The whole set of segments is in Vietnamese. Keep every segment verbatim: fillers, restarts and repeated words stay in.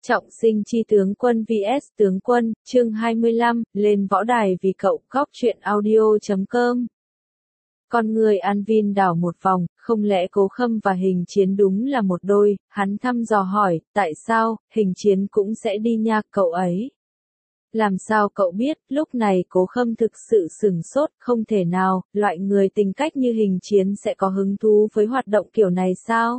Trọng sinh chi tướng quân vs tướng quân, chương hai mươi lăm, lên võ đài vì cậu, góc truyện audio chấm com. Con người An Vin đảo một vòng, không lẽ Cố Khâm và Hình Chiến đúng là một đôi, hắn thăm dò hỏi, tại sao, Hình Chiến cũng sẽ đi nha cậu ấy. Làm sao cậu biết, lúc này Cố Khâm thực sự sửng sốt, không thể nào, loại người tính cách như Hình Chiến sẽ có hứng thú với hoạt động kiểu này sao?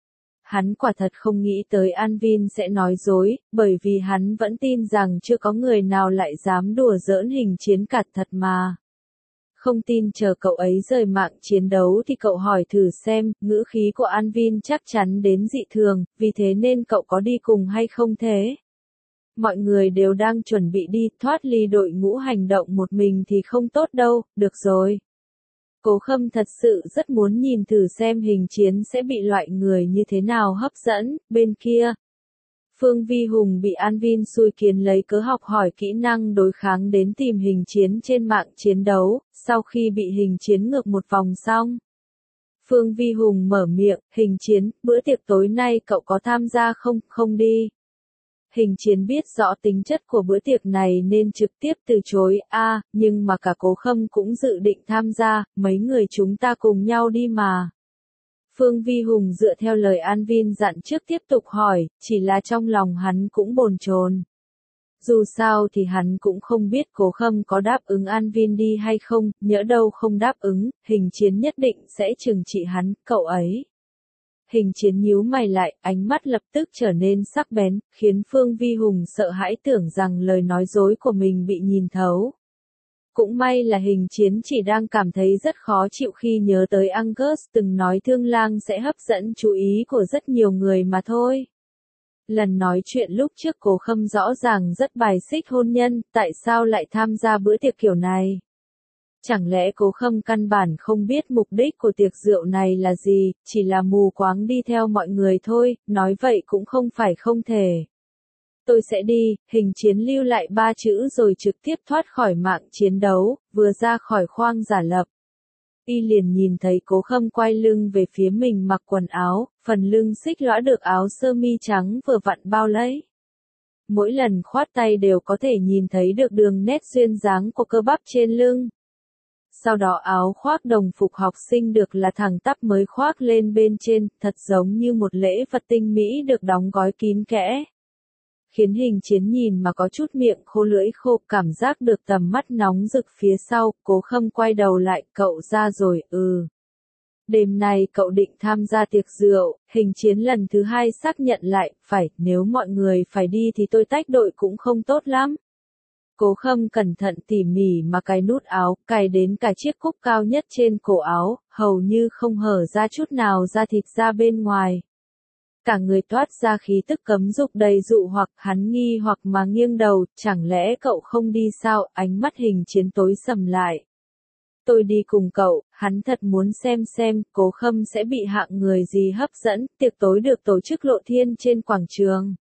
Hắn quả thật không nghĩ tới An Vin sẽ nói dối, bởi vì hắn vẫn tin rằng chưa có người nào lại dám đùa giỡn Hình Chiến cả thật mà. Không tin chờ cậu ấy rời mạng chiến đấu thì cậu hỏi thử xem, ngữ khí của An Vin chắc chắn đến dị thường, vì thế nên cậu có đi cùng hay không thế? Mọi người đều đang chuẩn bị đi, thoát ly đội ngũ hành động một mình thì không tốt đâu, được rồi. Cố Khâm thật sự rất muốn nhìn thử xem Hình Chiến sẽ bị loại người như thế nào hấp dẫn, bên kia. Phương Vi Hùng bị An Vin xui khiến lấy cớ học hỏi kỹ năng đối kháng đến tìm Hình Chiến trên mạng chiến đấu, sau khi bị Hình Chiến ngược một vòng xong. Phương Vi Hùng mở miệng, Hình Chiến, bữa tiệc tối nay cậu có tham gia không, không đi. Hình Chiến biết rõ tính chất của bữa tiệc này nên trực tiếp từ chối, a à, nhưng mà cả Cố Khâm cũng dự định tham gia, mấy người chúng ta cùng nhau đi mà. Phương Vi Hùng dựa theo lời An Vin dặn trước tiếp tục hỏi, chỉ là trong lòng hắn cũng bồn chồn. Dù sao thì hắn cũng không biết Cố Khâm có đáp ứng An Vin đi hay không, nhỡ đâu không đáp ứng, Hình Chiến nhất định sẽ trừng trị hắn, cậu ấy. Hình Chiến nhíu mày lại, ánh mắt lập tức trở nên sắc bén, khiến Phương Vi Hùng sợ hãi tưởng rằng lời nói dối của mình bị nhìn thấu. Cũng may là Hình Chiến chỉ đang cảm thấy rất khó chịu khi nhớ tới Angus từng nói Thương Lang sẽ hấp dẫn chú ý của rất nhiều người mà thôi. Lần nói chuyện lúc trước Cố Khâm rõ ràng rất bài xích hôn nhân, tại sao lại tham gia bữa tiệc kiểu này? Chẳng lẽ Cố Khâm căn bản không biết mục đích của tiệc rượu này là gì, chỉ là mù quáng đi theo mọi người thôi, nói vậy cũng không phải không thể. Tôi sẽ đi, Hình Chiến lưu lại ba chữ rồi trực tiếp thoát khỏi mạng chiến đấu, vừa ra khỏi khoang giả lập. Y liền nhìn thấy Cố Khâm quay lưng về phía mình mặc quần áo, phần lưng xích lõa được áo sơ mi trắng vừa vặn bao lấy. Mỗi lần khoát tay đều có thể nhìn thấy được đường nét duyên dáng của cơ bắp trên lưng. Sau đó áo khoác đồng phục học sinh được là thẳng tắp mới khoác lên bên trên, thật giống như một lễ vật tinh mỹ được đóng gói kín kẽ. Khiến Hình Chiến nhìn mà có chút miệng khô lưỡi khô, cảm giác được tầm mắt nóng rực phía sau, Cố Khâm quay đầu lại, cậu ra rồi, ừ. Đêm nay cậu định tham gia tiệc rượu, Hình Chiến lần thứ hai xác nhận lại, phải, nếu mọi người phải đi thì tôi tách đội cũng không tốt lắm. Cố Khâm cẩn thận tỉ mỉ mà cài nút áo, cài đến cả chiếc cúc cao nhất trên cổ áo, hầu như không hở ra chút nào da thịt ra bên ngoài. Cả người toát ra khí tức cấm dục đầy dụ hoặc, hắn nghi hoặc mà nghiêng đầu, chẳng lẽ cậu không đi sao, ánh mắt Hình Chiến tối sầm lại. Tôi đi cùng cậu, hắn thật muốn xem xem, Cố Khâm sẽ bị hạng người gì hấp dẫn, tiệc tối được tổ chức lộ thiên trên quảng trường.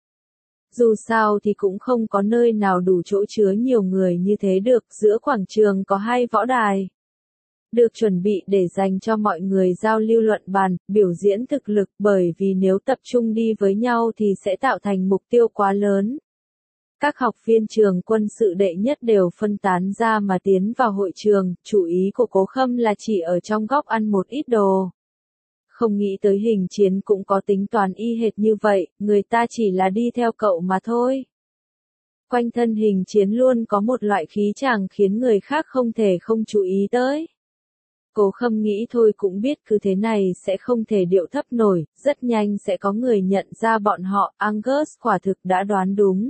Dù sao thì cũng không có nơi nào đủ chỗ chứa nhiều người như thế được, giữa quảng trường có hai võ đài. Được chuẩn bị để dành cho mọi người giao lưu luận bàn, biểu diễn thực lực, bởi vì nếu tập trung đi với nhau thì sẽ tạo thành mục tiêu quá lớn. Các học viên trường quân sự đệ nhất đều phân tán ra mà tiến vào hội trường, chủ ý của Cố Khâm là chỉ ở trong góc ăn một ít đồ. Không nghĩ tới Hình Chiến cũng có tính toán y hệt như vậy, người ta chỉ là đi theo cậu mà thôi. Quanh thân Hình Chiến luôn có một loại khí chàng khiến người khác không thể không chú ý tới. Cố Khâm nghĩ thôi cũng biết cứ thế này sẽ không thể điệu thấp nổi, rất nhanh sẽ có người nhận ra bọn họ, Angus quả thực đã đoán đúng.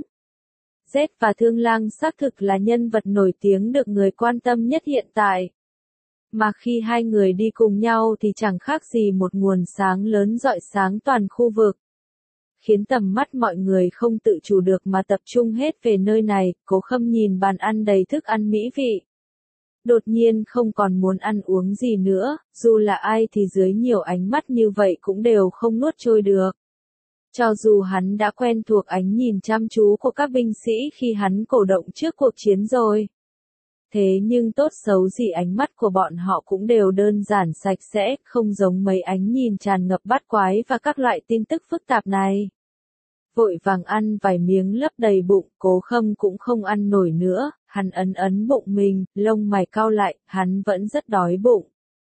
Z và Thương Lang xác thực là nhân vật nổi tiếng được người quan tâm nhất hiện tại. Mà khi hai người đi cùng nhau thì chẳng khác gì một nguồn sáng lớn rọi sáng toàn khu vực. Khiến tầm mắt mọi người không tự chủ được mà tập trung hết về nơi này, Cố Khâm nhìn bàn ăn đầy thức ăn mỹ vị. Đột nhiên không còn muốn ăn uống gì nữa, dù là ai thì dưới nhiều ánh mắt như vậy cũng đều không nuốt trôi được. Cho dù hắn đã quen thuộc ánh nhìn chăm chú của các binh sĩ khi hắn cổ động trước cuộc chiến rồi. Thế nhưng tốt xấu gì ánh mắt của bọn họ cũng đều đơn giản sạch sẽ, không giống mấy ánh nhìn tràn ngập bắt quái và các loại tin tức phức tạp này. vội vàng ăn vài miếng lấp đầy bụng, Cố Khâm cũng không ăn nổi nữa, hắn ấn ấn bụng mình, lông mày cau lại, hắn vẫn rất đói bụng.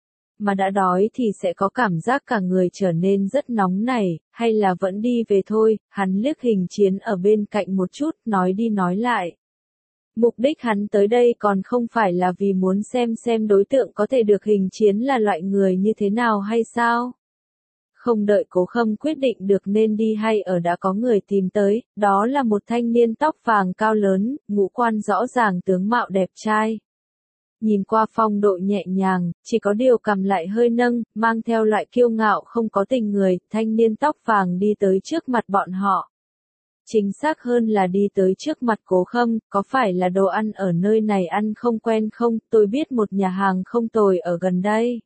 Mà đã đói thì sẽ có cảm giác cả người trở nên rất nóng nảy, hay là vẫn đi về thôi, hắn liếc Hình Chiến ở bên cạnh một chút, nói đi nói lại. Mục đích hắn tới đây còn không phải là vì muốn xem xem đối tượng có thể được Hình Chiến là loại người như thế nào hay sao? Không đợi Cố Khâm quyết định được nên đi hay ở đã có người tìm tới, đó là một thanh niên tóc vàng cao lớn, ngũ quan rõ ràng tướng mạo đẹp trai. Nhìn qua phong độ nhẹ nhàng, chỉ có điều cằm lại hơi nâng, mang theo loại kiêu ngạo không có tình người, thanh niên tóc vàng đi tới trước mặt bọn họ. Chính xác hơn là đi tới trước mặt Cố Khâm, có phải là đồ ăn ở nơi này ăn không quen không, tôi biết một nhà hàng không tồi ở gần đây.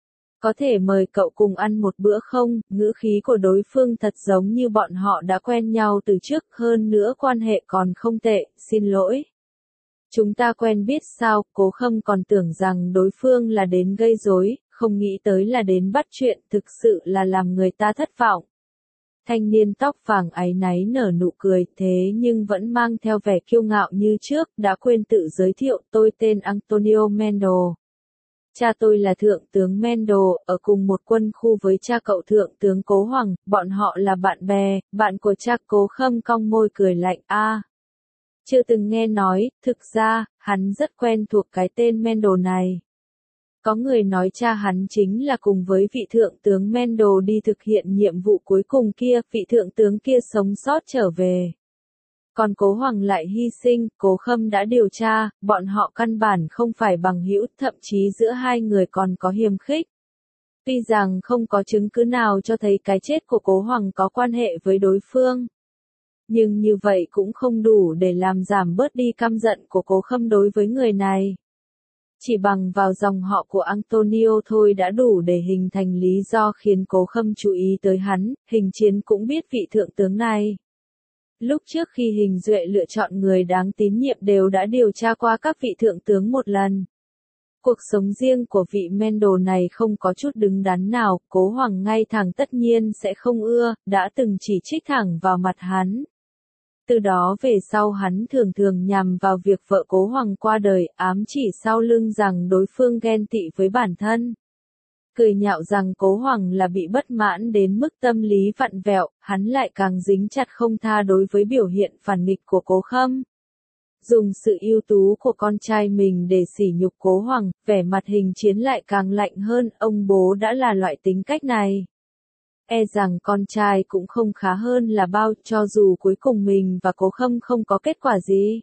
Có thể mời cậu cùng ăn một bữa không, ngữ khí của đối phương thật giống như bọn họ đã quen nhau từ trước, hơn nữa quan hệ còn không tệ, xin lỗi. Chúng ta quen biết sao, Cố Khâm còn tưởng rằng đối phương là đến gây rối, không nghĩ tới là đến bắt chuyện, thực sự là làm người ta thất vọng. Thanh niên tóc vàng áy náy nở nụ cười, thế nhưng vẫn mang theo vẻ kiêu ngạo như trước, đã quên tự giới thiệu, tôi tên Antonio Mendo. Cha tôi là Thượng tướng Mendo, ở cùng một quân khu với cha cậu Thượng tướng Cố Hoàng, bọn họ là bạn bè, bạn của cha. Cố Khâm cong môi cười lạnh, a, à, chưa từng nghe nói, thực ra, hắn rất quen thuộc cái tên Mendo này. Có người nói cha hắn chính là cùng với vị Thượng tướng Mendo đi thực hiện nhiệm vụ cuối cùng kia, vị Thượng tướng kia sống sót trở về. Còn Cố Hoàng lại hy sinh, Cố Khâm đã điều tra, bọn họ căn bản không phải bằng hữu, thậm chí giữa hai người còn có hiềm khích. Tuy rằng không có chứng cứ nào cho thấy cái chết của Cố Hoàng có quan hệ với đối phương. Nhưng như vậy cũng không đủ để làm giảm bớt đi căm giận của Cố Khâm đối với người này. Chỉ bằng vào dòng họ của Antonio thôi đã đủ để hình thành lý do khiến Cố Khâm chú ý tới hắn, Hình Chiến cũng biết vị thượng tướng này. Lúc trước khi Hình Duệ lựa chọn người đáng tín nhiệm đều đã điều tra qua các vị thượng tướng một lần. Cuộc sống riêng của vị Mendo này không có chút đứng đắn nào, Cố Hoàng ngay thẳng tất nhiên sẽ không ưa, đã từng chỉ trích thẳng vào mặt hắn. Từ đó về sau hắn thường thường nhằm vào việc vợ Cố Hoàng qua đời, ám chỉ sau lưng rằng đối phương ghen tị với bản thân. Cười nhạo rằng Cố Hoàng là bị bất mãn đến mức tâm lý vặn vẹo, hắn lại càng dính chặt không tha đối với biểu hiện phản nghịch của Cố Khâm. Dùng sự ưu tú của con trai mình để sỉ nhục Cố Hoàng, vẻ mặt Hình Chiến lại càng lạnh hơn, ông bố đã là loại tính cách này. E rằng con trai cũng không khá hơn là bao, cho dù cuối cùng mình và Cố Khâm không có kết quả gì.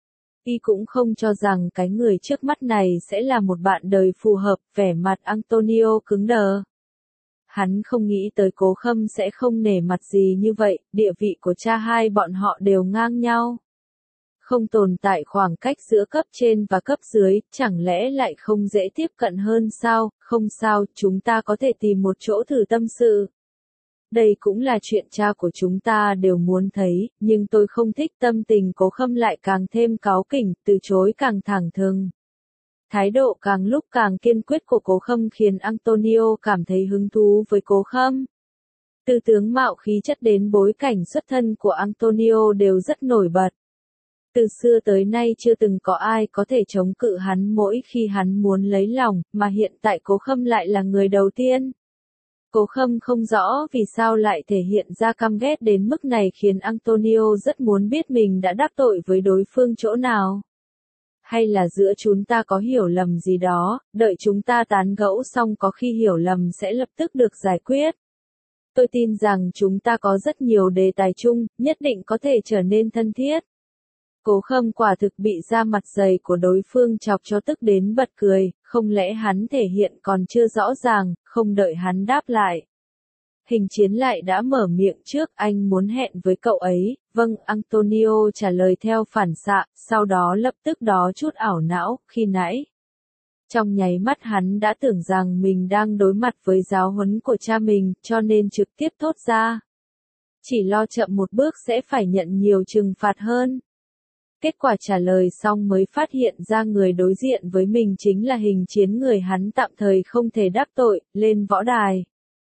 Y cũng không cho rằng cái người trước mắt này sẽ là một bạn đời phù hợp, vẻ mặt Antonio cứng đờ. Hắn không nghĩ tới Cố Khâm sẽ không nể mặt gì như vậy, địa vị của cha hai bọn họ đều ngang nhau. Không tồn tại khoảng cách giữa cấp trên và cấp dưới, chẳng lẽ lại không dễ tiếp cận hơn sao? Không sao, chúng ta có thể tìm một chỗ thử tâm sự. Đây cũng là chuyện cha của chúng ta đều muốn thấy, nhưng tôi không thích tâm tình Cố Khâm lại càng thêm cáu kỉnh, từ chối càng thẳng thừng. Thái độ càng lúc càng kiên quyết của Cố Khâm khiến Antonio cảm thấy hứng thú với Cố Khâm. Từ tướng mạo khí chất đến bối cảnh xuất thân của Antonio đều rất nổi bật. Từ xưa tới nay chưa từng có ai có thể chống cự hắn mỗi khi hắn muốn lấy lòng, mà hiện tại Cố Khâm lại là người đầu tiên. Cố Khâm không rõ vì sao lại thể hiện ra căm ghét đến mức này khiến Antonio rất muốn biết mình đã đắc tội với đối phương chỗ nào. Hay là giữa chúng ta có hiểu lầm gì đó, đợi chúng ta tán gẫu xong có khi hiểu lầm sẽ lập tức được giải quyết. Tôi tin rằng chúng ta có rất nhiều đề tài chung, nhất định có thể trở nên thân thiết. Cố Khâm quả thực bị da mặt dày của đối phương chọc cho tức đến bật cười, không lẽ hắn thể hiện còn chưa rõ ràng, không đợi hắn đáp lại. Hình Chiến lại đã mở miệng trước, anh muốn hẹn với cậu ấy, vâng, Antonio trả lời theo phản xạ, sau đó lập tức đó chút ảo não, khi nãy. Trong nháy mắt hắn đã tưởng rằng mình đang đối mặt với giáo huấn của cha mình, cho nên trực tiếp thốt ra. Chỉ lo chậm một bước sẽ phải nhận nhiều trừng phạt hơn. Kết quả trả lời xong mới phát hiện ra người đối diện với mình chính là Hình Chiến, người hắn tạm thời không thể đắc tội, lên võ đài.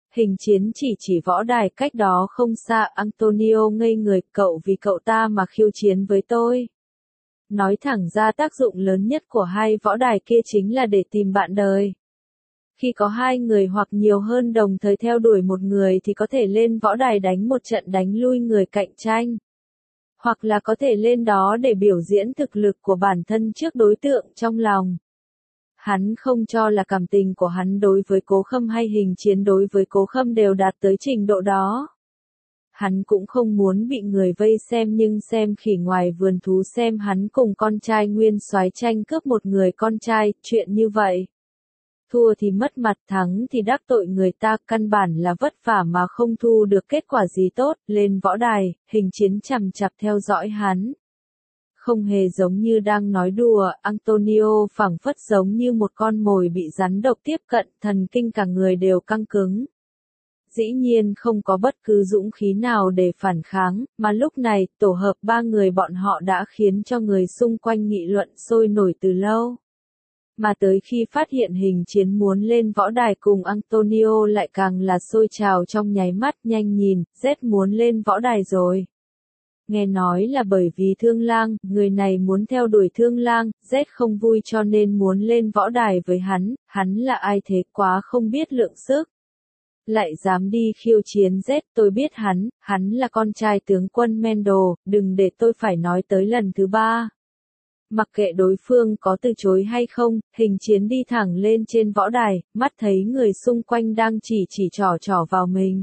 Hình chiến chỉ chỉ võ đài cách đó không xa. Antonio ngây người, cậu vì cậu ta mà khiêu chiến với tôi. Nói thẳng ra tác dụng lớn nhất của hai võ đài kia chính là để tìm bạn đời. Khi có hai người hoặc nhiều hơn đồng thời theo đuổi một người thì có thể lên võ đài đánh một trận đánh lui người cạnh tranh. Hoặc là có thể lên đó để biểu diễn thực lực của bản thân trước đối tượng trong lòng. Hắn không cho là cảm tình của hắn đối với Cố Khâm hay Hình Chiến đối với Cố Khâm đều đạt tới trình độ đó. Hắn cũng không muốn bị người vây xem nhưng xem khỉ ngoài vườn thú xem hắn cùng con trai nguyên soái tranh cướp một người con trai, chuyện như vậy. Thua thì mất mặt, thắng thì đắc tội người ta, căn bản là vất vả mà không thu được kết quả gì tốt. Lên võ đài, Hình Chiến chằm chặp theo dõi hắn. Không hề giống như đang nói đùa, Antonio phảng phất giống như một con mồi bị rắn độc tiếp cận, thần kinh cả người đều căng cứng. Dĩ nhiên không có bất cứ dũng khí nào để phản kháng, mà lúc này, tổ hợp ba người bọn họ đã khiến cho người xung quanh nghị luận sôi nổi từ lâu. Mà tới khi phát hiện Hình Chiến muốn lên võ đài cùng Antonio lại càng là sôi trào trong nháy mắt. Nhanh nhìn, Z muốn lên võ đài rồi. Nghe nói là bởi vì Thương Lang, người này muốn theo đuổi Thương Lang, Z không vui cho nên muốn lên võ đài với hắn. Hắn là ai thế, quá không biết lượng sức. Lại dám đi khiêu chiến Z, tôi biết hắn, hắn là con trai tướng quân Mendel, đừng để tôi phải nói tới lần thứ ba. Mặc kệ đối phương có từ chối hay không, Hình Chiến đi thẳng lên trên võ đài, mắt thấy người xung quanh đang chỉ chỉ trỏ trỏ vào mình.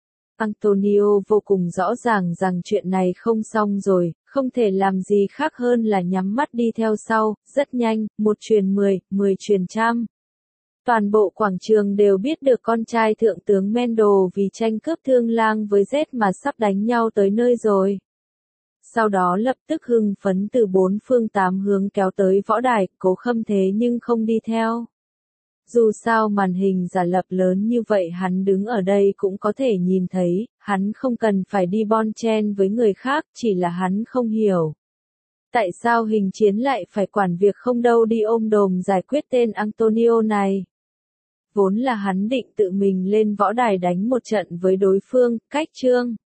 Antonio vô cùng rõ ràng rằng chuyện này không xong rồi, không thể làm gì khác hơn là nhắm mắt đi theo sau. Rất nhanh, một truyền mười, mười truyền trăm. Toàn bộ quảng trường đều biết được con trai thượng tướng Mendel vì tranh cướp Thương Lang với Z mà sắp đánh nhau tới nơi rồi. Sau đó lập tức hưng phấn từ bốn phương tám hướng kéo tới võ đài. Cố Khâm thế nhưng không đi theo. Dù sao màn hình giả lập lớn như vậy hắn đứng ở đây cũng có thể nhìn thấy, hắn không cần phải đi bon chen với người khác, chỉ là hắn không hiểu. Tại sao Hình Chiến lại phải quản việc không đâu đi ôm đồm giải quyết tên Antonio này? Vốn là hắn định tự mình lên võ đài đánh một trận với đối phương, cách chương.